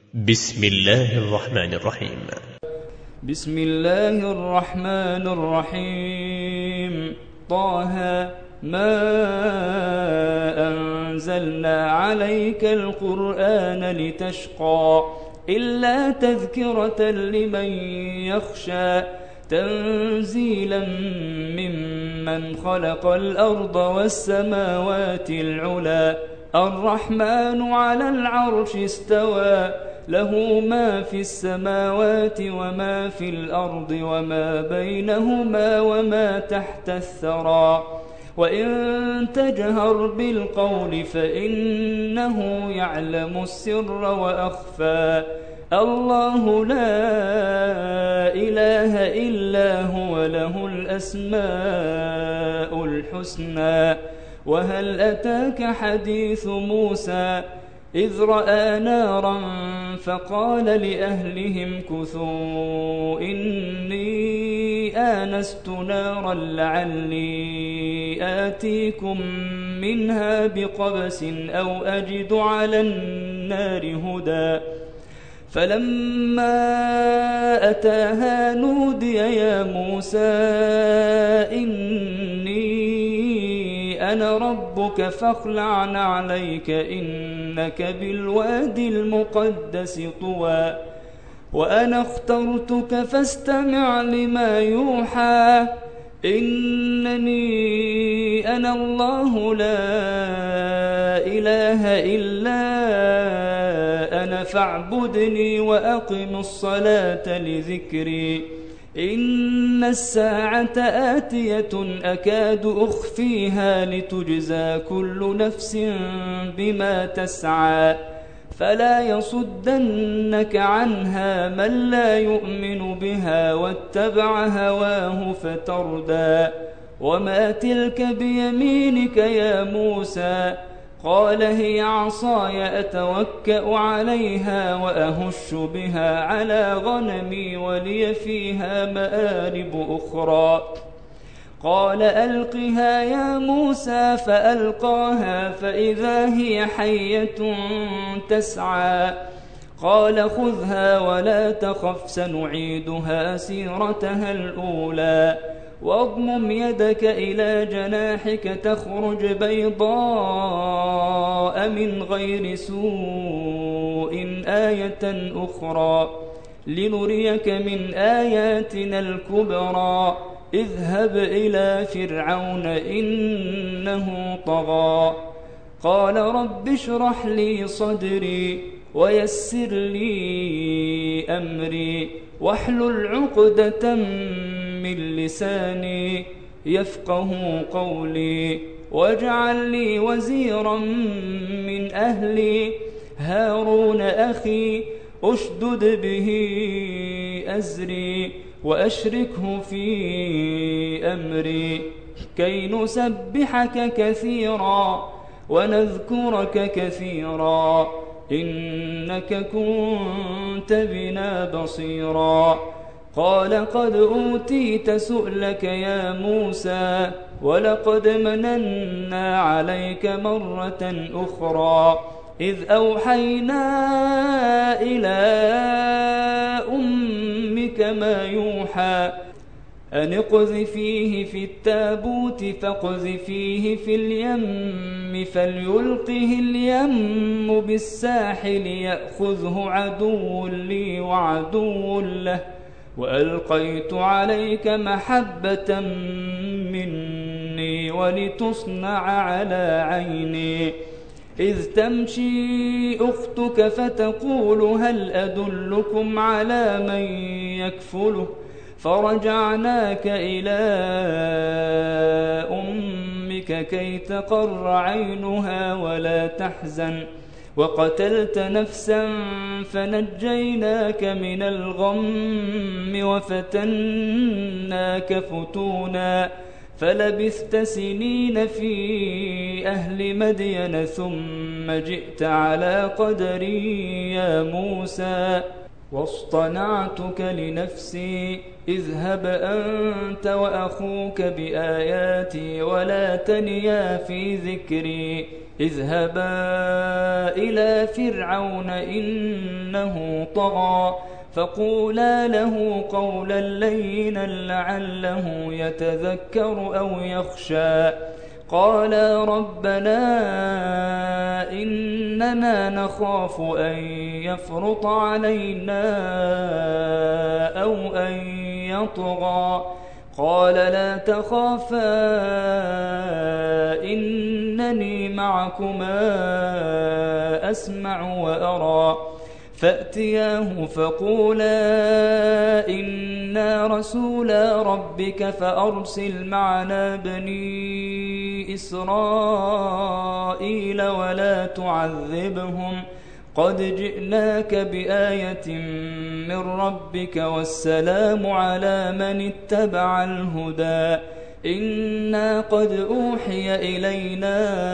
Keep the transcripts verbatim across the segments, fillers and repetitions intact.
بسم الله الرحمن الرحيم. بسم الله الرحمن الرحيم. طه ما أنزلنا عليك القرآن لتشقى إلا تذكرة لمن يخشى تنزيلا ممن خلق الأرض والسماوات العلى الرحمن على العرش استوى له ما في السماوات وما في الأرض وما بينهما وما تحت الثرى وإن تجهر بالقول فإنه يعلم السر وأخفى الله لا إله إلا هو له الأسماء الحسنى. وهل أتاك حديث موسى إذ رأى نارا فقال لأهلهم كثوا إني آنست نارا لعلي آتيكم منها بقبس أو أجد على النار هدى فلما أتاها نودي يا موسى إني أنا ربك فاخلع نعليك إنك بالوادي المقدس طوى وأنا اخترتك فاستمع لما يوحى إنني أنا الله لا إله إلا أنا فاعبدني وأقم الصلاة لذكري إن الساعة آتية أكاد أخفيها لتجزى كل نفس بما تسعى فلا يصدنك عنها من لا يؤمن بها واتبع هواه فتردى وما تلك بيمينك يا موسى قال هي عصاي أتوكأ عليها وأهش بها على غنمي ولي فيها مآرب أخرى قال ألقها يا موسى فألقاها فإذا هي حية تسعى قال خذها ولا تخف سنعيدها سيرتها الأولى واضمم يدك إلى جناحك تخرج بيضاء من غير سوء آية أخرى لنريك من آياتنا الكبرى اذهب إلى فرعون إنه طغى قال رب اشرح لي صدري ويسر لي أمري واحلل عقدة من لساني يفقه قولي واجعل لي وزيرا من أهلي هارون أخي أشدد به أزري وأشركه في أمري كي نسبحك كثيرا ونذكرك كثيرا إنك كنت بنا بصيرا قال قد أوتيت سؤلك يا موسى ولقد مننا عليك مرة أخرى إذ أوحينا إلى أمك ما يوحى أن اقذفيه في التابوت فاقذفيه في اليم فليلقه اليم بالساحل يأخذه عدو لي وعدو له وألقيت عليك محبة مني ولتصنع على عيني إذ تمشي أختك فتقول هل أدلكم على من يكفله فرجعناك إلى أمك كي تقر عينها ولا تحزن وقتلت نفسا فنجيناك من الغم وفتناك فتونا فلبثت سنين في أهل مدين ثم جئت على قدري يا موسى واصطنعتك لنفسي اذهب أنت وأخوك بآياتي ولا تنيا في ذكري اذهبا إلى فرعون إن إنه طغى فقولا له قولا لينا لعله يتذكر أو يخشى قالا ربنا إننا نخاف أن يفرط علينا أو أن يطغى قال لا تخافا إنني معكما أسمع وأرى فأتياه فقولا إنا رسولا ربك فأرسل معنا بني إسرائيل ولا تعذبهم قد جئناك بآية من ربك والسلام على من اتبع الهدى إنا قد أوحي إلينا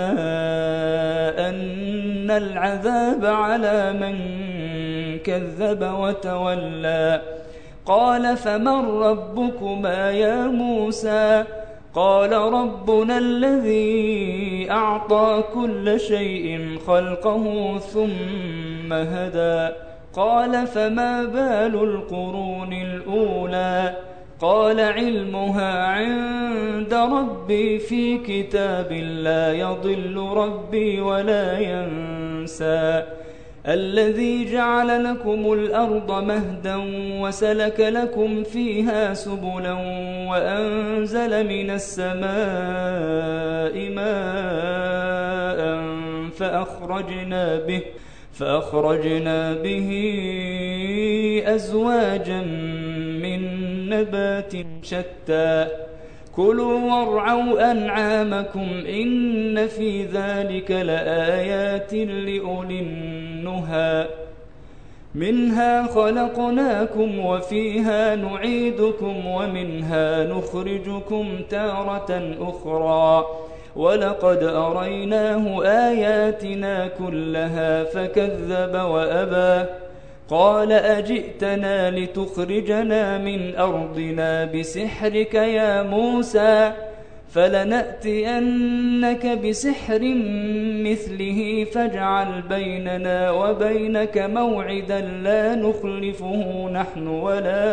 أن العذاب على من كذب وتولى قال فمن ربكما يا موسى قال ربنا الذي أعطى كل شيء خلقه ثم هدى قال فما بال القرون الأولى قال علمها عند ربي في كتاب لا يضل ربي ولا ينسى الذي جعل لكم الأرض مهدا وسلك لكم فيها سبلا وأنزل من السماء ماء فأخرجنا به فأخرجنا به أزواجا من نبات شتى كلوا وارعوا أنعامكم إن في ذلك لآيات لأولي النهى منها خلقناكم وفيها نعيدكم ومنها نخرجكم تارة أخرى ولقد أريناه آياتنا كلها فكذب وأبى قال أجئتنا لتخرجنا من أرضنا بسحرك يا موسى فلنأتينك بسحر مثله فاجعل بيننا وبينك موعدا لا نخلفه نحن ولا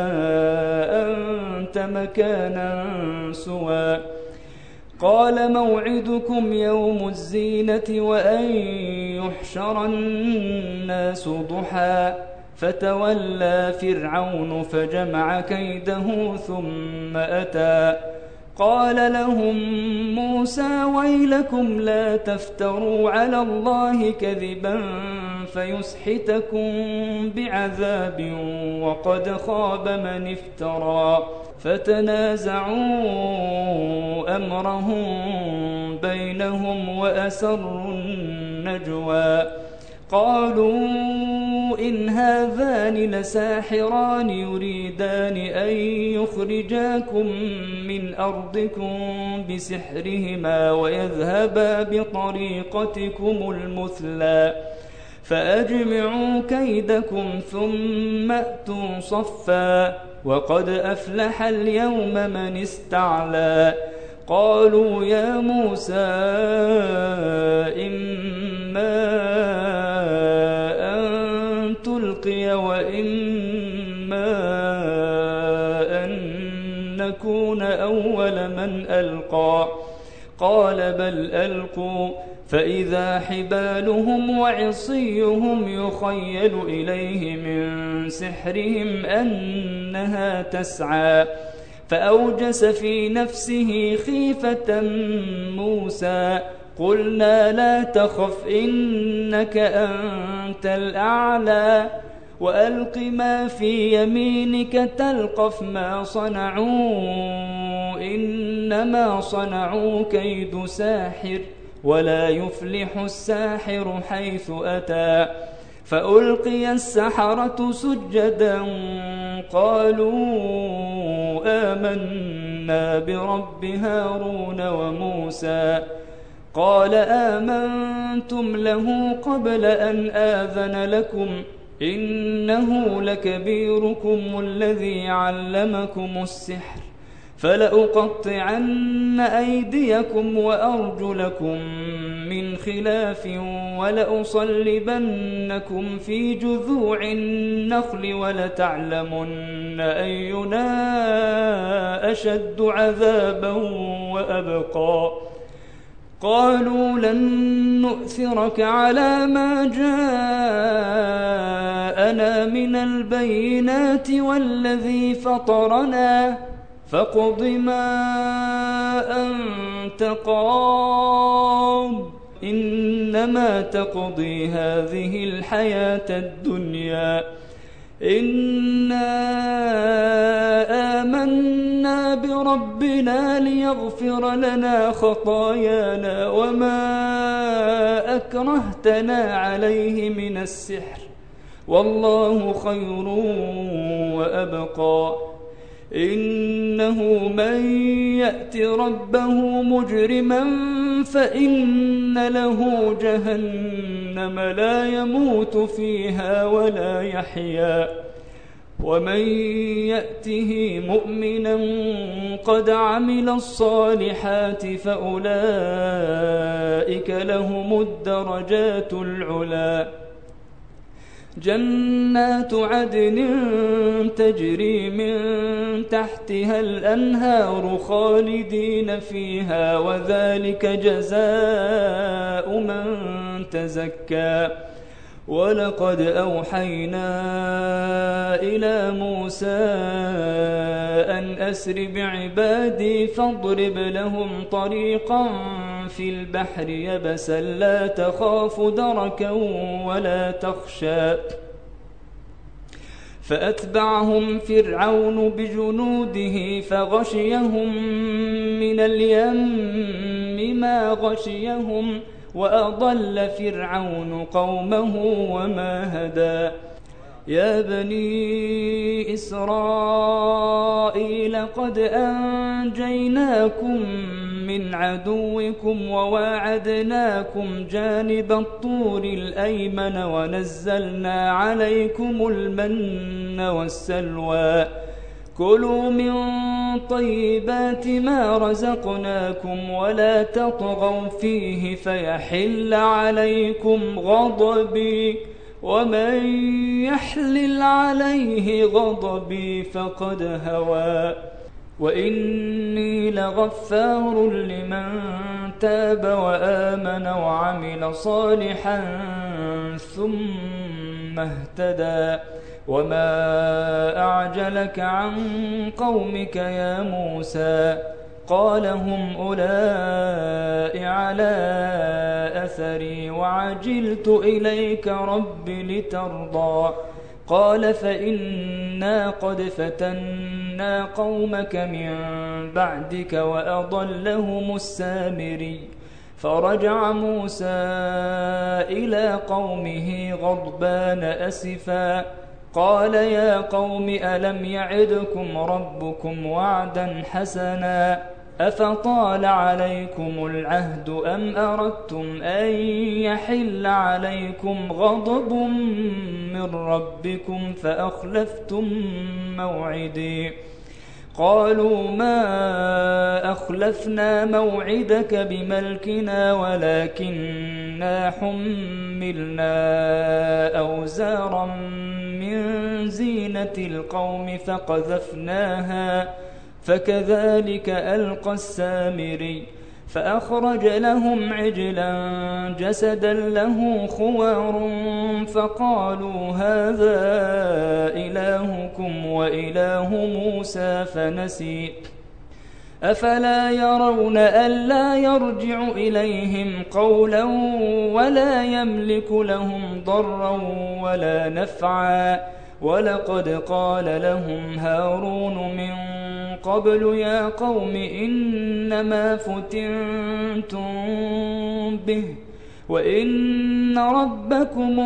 أنت مكانا سوى قال موعدكم يوم الزينة وأن يحشر الناس ضحى فتولى فرعون فجمع كيده ثم أتى قال لهم موسى ويلكم لا تفتروا على الله كذبا فيسحتكم بعذاب وقد خاب من افترى فتنازعوا أمرهم بينهم وأسروا النجوى قالوا إن هذان لساحران يريدان أن يخرجاكم من أرضكم بسحرهما ويذهبا بطريقتكم المثلى فأجمعوا كيدكم ثم أتوا صفا وقد أفلح اليوم من استعلى قالوا يا موسى إما أن تلقي وإما أن نكون أول من ألقى قال بل ألقوا فإذا حبالهم وعصيهم يخيل إليه من سحرهم أنها تسعى فأوجس في نفسه خيفة موسى قلنا لا تخف إنك أنت الأعلى وألق ما في يمينك تلقف ما صنعوا إنما صنعوا كيد ساحر ولا يفلح الساحر حيث أتى فألقي السحرة سجدا قالوا آمنا برب هارون وموسى قال آمنتم له قبل أن آذن لكم إنه لكبيركم الذي علمكم السحر فلأقطعن أيديكم وأرجلكم من خلاف ولأصلبنكم في جذوع النخل ولتعلمن أينا أشد عذابا وأبقى. قالوا لن نؤثرك على ما جاءنا من البينات والذي فطرنا فاقض ما أنت قاض إنما تقضي هذه الحياة الدنيا إنا آمنا بربنا ليغفر لنا خطايانا وما أكرهتنا عليه من السحر والله خير وأبقى. إنه من يأت ربه مجرما فإن له جهنم لا يموت فيها ولا يحيا ومن يأته مؤمنا قد عمل الصالحات فأولئك لهم الدرجات العلى. جنات عدن تجري من تحتها الأنهار خالدين فيها وذلك جزاء من تزكى. ولقد أوحينا إلى موسى أن أسر بعبادي فاضرب لهم طريقا في البحر يبسا لا تخاف دركا ولا تخشى. فأتبعهم فرعون بجنوده فغشيهم من اليم ما غشيهم وأضل فرعون قومه وما هدى. يا بني إسرائيل قد أنجيناكم من عدوكم وواعدناكم جانب الطور الأيمن ونزلنا عليكم المن والسلوى كلوا من طيبات ما رزقناكم ولا تطغوا فيه فيحل عليكم غضبي ومن يحلل عليه غضبي فقد هوى. وإني لغفار لمن تاب وآمن وعمل صالحا ثم اهتدى. وما أعجلك عن قومك يا موسى قال هم أولئك على أثري وعجلت إليك رب لترضى. قال فإنا قد فتنا قومك من بعدك وأضلهم السامري. فرجع موسى إلى قومه غضبان أسفا قال يا قوم ألم يعدكم ربكم وعدا حسنا أفطال عليكم العهد أم أردتم أن يحل عليكم غضب من ربكم فأخلفتم موعدي. قالوا ما أخلفنا موعدك بملكنا ولكننا حملنا أوزارا من زينة القوم فقذفناها فكذلك ألقى السامري. فأخرج لهم عجلا جسدا له خوار فقالوا هذا إلهكم وإله موسى فنسي. أفلا يرون ألا يرجع إليهم قولا ولا يملك لهم ضرا ولا نفعا. ولقد قال لهم هارون من قبل يا قوم إنما فتنتم به وإن ربكم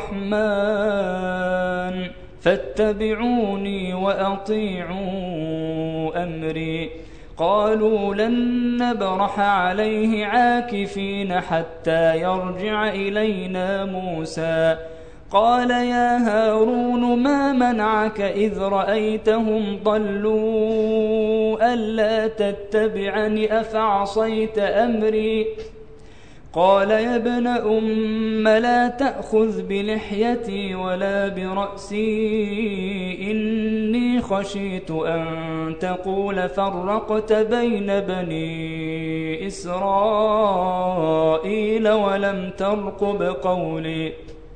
الرحمن فاتبعوني وأطيعوا أمري. قالوا لن نبرح عليه عاكفين حتى يرجع إلينا موسى. قال يا هارون ما منعك إذ رأيتهم ضلوا ألا تتبعني أفعصيت أمري قال يا ابن أم لا تأخذ بلحيتي ولا برأسي إني خشيت أن تقول فرقت بين بني إسرائيل ولم ترقب قولي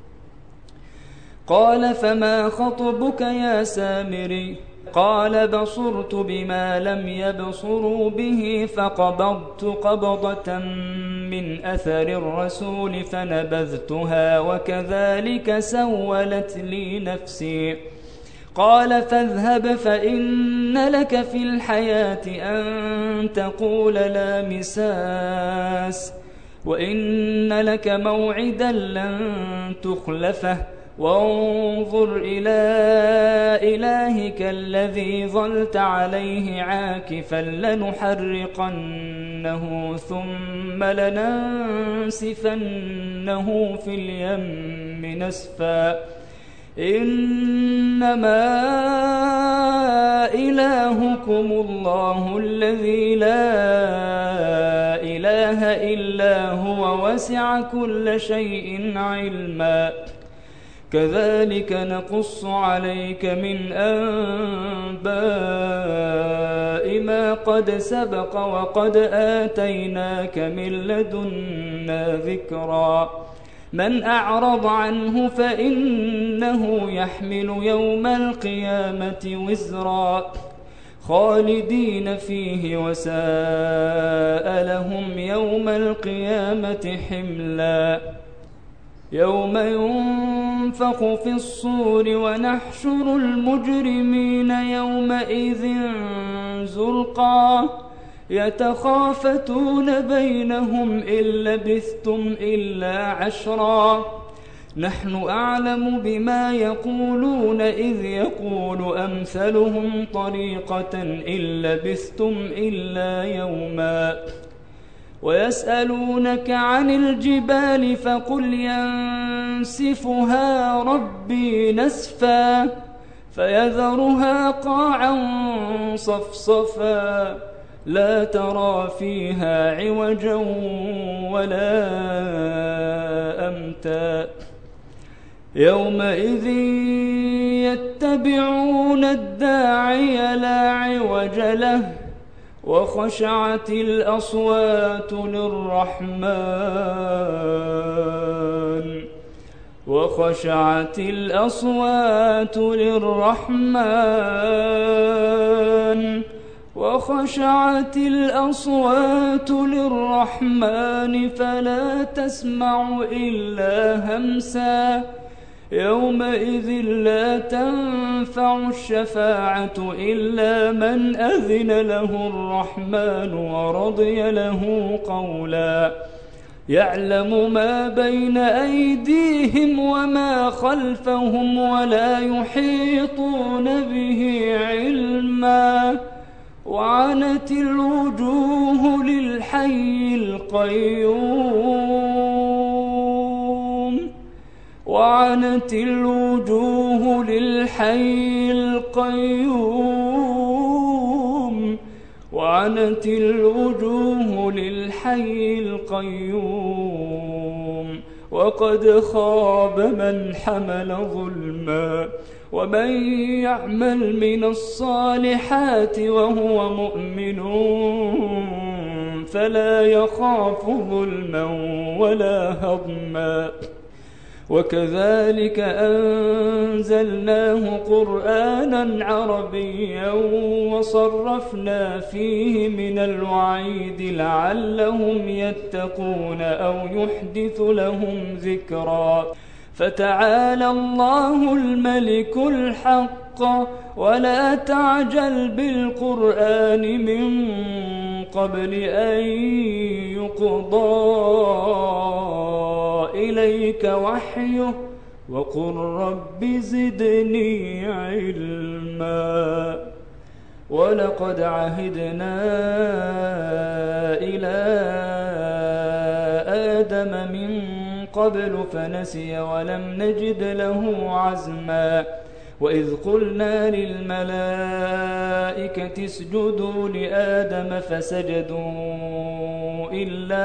قال فما خطبك يا سامري قال بصرت بما لم يبصروا به فقبضت قبضة من أثر الرسول فنبذتها وكذلك سولت لي نفسي قال فاذهب فإن لك في الحياة أن تقول لا مساس وإن لك موعدا لن تخلفه وانظر إلى إلهك الذي ظلت عليه عاكفا لنحرقنه ثم لننسفنه في اليم نسفا إنما إلهكم الله الذي لا إله إلا هو وسع كل شيء علما كذلك نقص عليك من أنباء ما قد سبق وقد آتيناك من لدنا ذكرا من أعرض عنه فإنه يحمل يوم القيامة وزرا خالدين فيه وساء لهم يوم القيامة حملا يوم ينفخ في الصور ونحشر المجرمين يومئذ زرقا يتخافتون بينهم إن لبثتم إلا عشرا نحن أعلم بما يقولون إذ يقول أمثلهم طريقة إن لبثتم إلا يوما ويسألونك عن الجبال فقل ينسفها ربي نسفا فيذرها قاعا صفصفا لا ترى فيها عوجا ولا أمتا يومئذ يتبعون الداعي لا عوج له وخشعت الأصوات للرحمن وخشعت الأصوات للرحمن وخشعت الأصوات للرحمن فلا تسمع إلا همسا يومئذ لا تنفع الشفاعة إلا من أذن له الرحمن ورضي له قولا يعلم ما بين أيديهم وما خلفهم ولا يحيطون به علما وعنت الوجوه للحي القيوم وعنت الوجوه للحي القيوم وعنت الوجوه للحي القيوم وقد خاب من حمل ظلما ومن يعمل من الصالحات وهو مؤمن فلا يخاف ظلما ولا هضما وكذلك أنزلناه قرآنا عربيا وصرفنا فيه من الوعيد لعلهم يتقون أو يحدث لهم ذكرا فتعالى الله الملك الحق ولا تعجل بالقرآن من قبل أن يقضى إليك وحيه وقل رب زدني علما ولقد عهدنا إلى آدم من قبل فنسي ولم نجد له عزما وإذ قلنا للملائكة اسجدوا لآدم فسجدوا إلا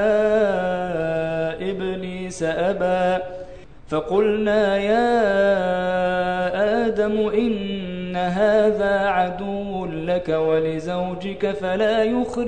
إبليس أبى فقلنا يا آدم إن هذا عدو لك ولزوجك فلا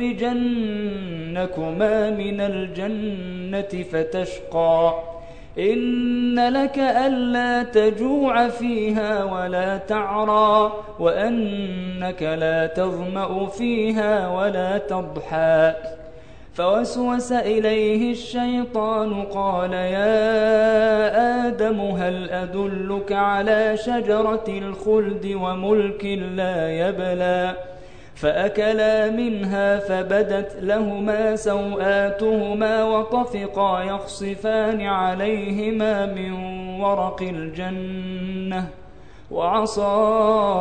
يخرجنكما من الجنة فتشقى إن لك ألا تجوع فيها ولا تعرى وأنك لا تظمأ فيها ولا تضحى فوسوس إليه الشيطان قال يا آدم هل أدلك على شجرة الخلد وملك لا يبلى فأكلا منها فبدت لهما سوآتهما وطفقا يخصفان عليهما من ورق الجنة وعصى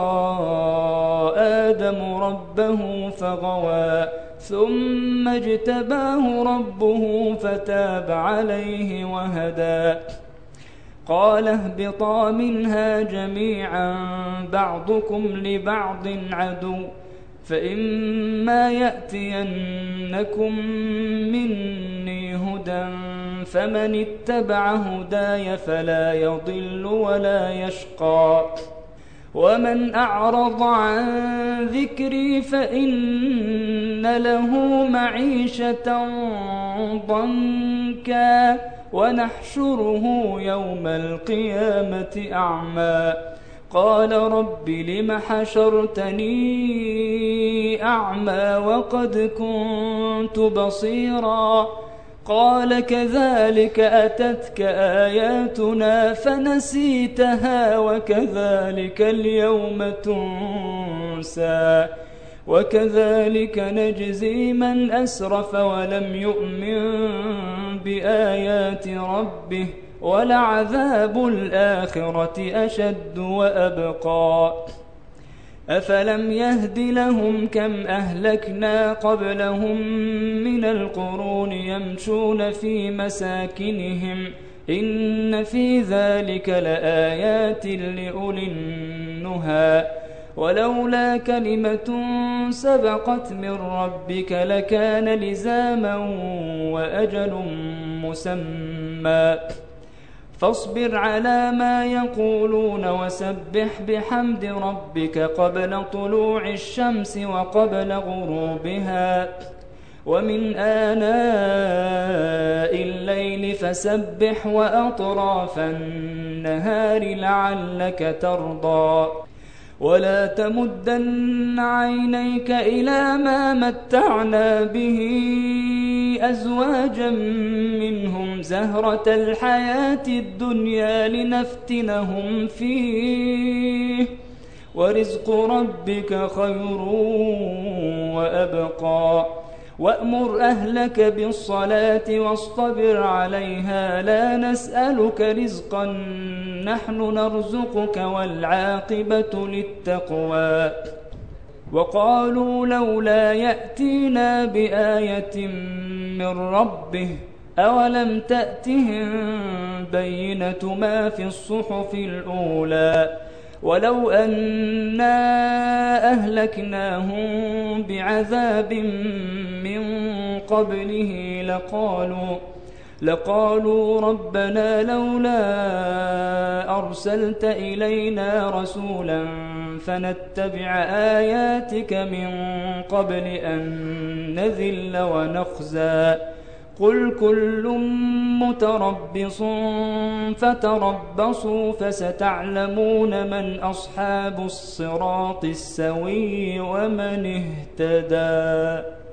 آدم ربه فغوى ثم اجتباه ربه فتاب عليه وهدى قال اهبطا منها جميعا بعضكم لبعض عدو فإما يأتينكم مني هدى فمن اتبع هداي فلا يضل ولا يشقى ومن أعرض عن ذكري فإن له معيشة ضنكا ونحشره يوم القيامة أعمى قال رب لم حشرتني أعمى وقد كنت بصيرا قال كذلك أتتك آياتنا فنسيتها وكذلك اليوم تنسى وكذلك نجزي من أسرف ولم يؤمن بآيات ربه ولعذاب الآخرة أشد وأبقى أفلم يهد لهم كم أهلكنا قبلهم من القرون يمشون في مساكنهم إن في ذلك لآيات لأولي النهى ولولا كلمة سبقت من ربك لكان لزاما وأجل مسمى فاصبر على ما يقولون وسبح بحمد ربك قبل طلوع الشمس وقبل غروبها ومن آناء الليل فسبح وأطراف النهار لعلك ترضى ولا تمدن عينيك إلى ما متعنا به أزواجا منهم زهرة الحياة الدنيا لنفتنهم فيه ورزق ربك خير وأبقى وأمر أهلك بالصلاة واصطبر عليها لا نسألك رزقا نحن نرزقك والعاقبة للتقوى وقالوا لولا يأتينا بآية من ربه أولم تأتهم بينة ما في الصحف الأولى ولو أنا أهلكناهم بعذاب من قبله لقالوا لقالوا ربنا لولا أرسلت إلينا رسولا فنتبع آياتك من قبل أن نذل ونخزى قل كل متربص فتربصوا فستعلمون من أصحاب الصراط السوي ومن اهتدى.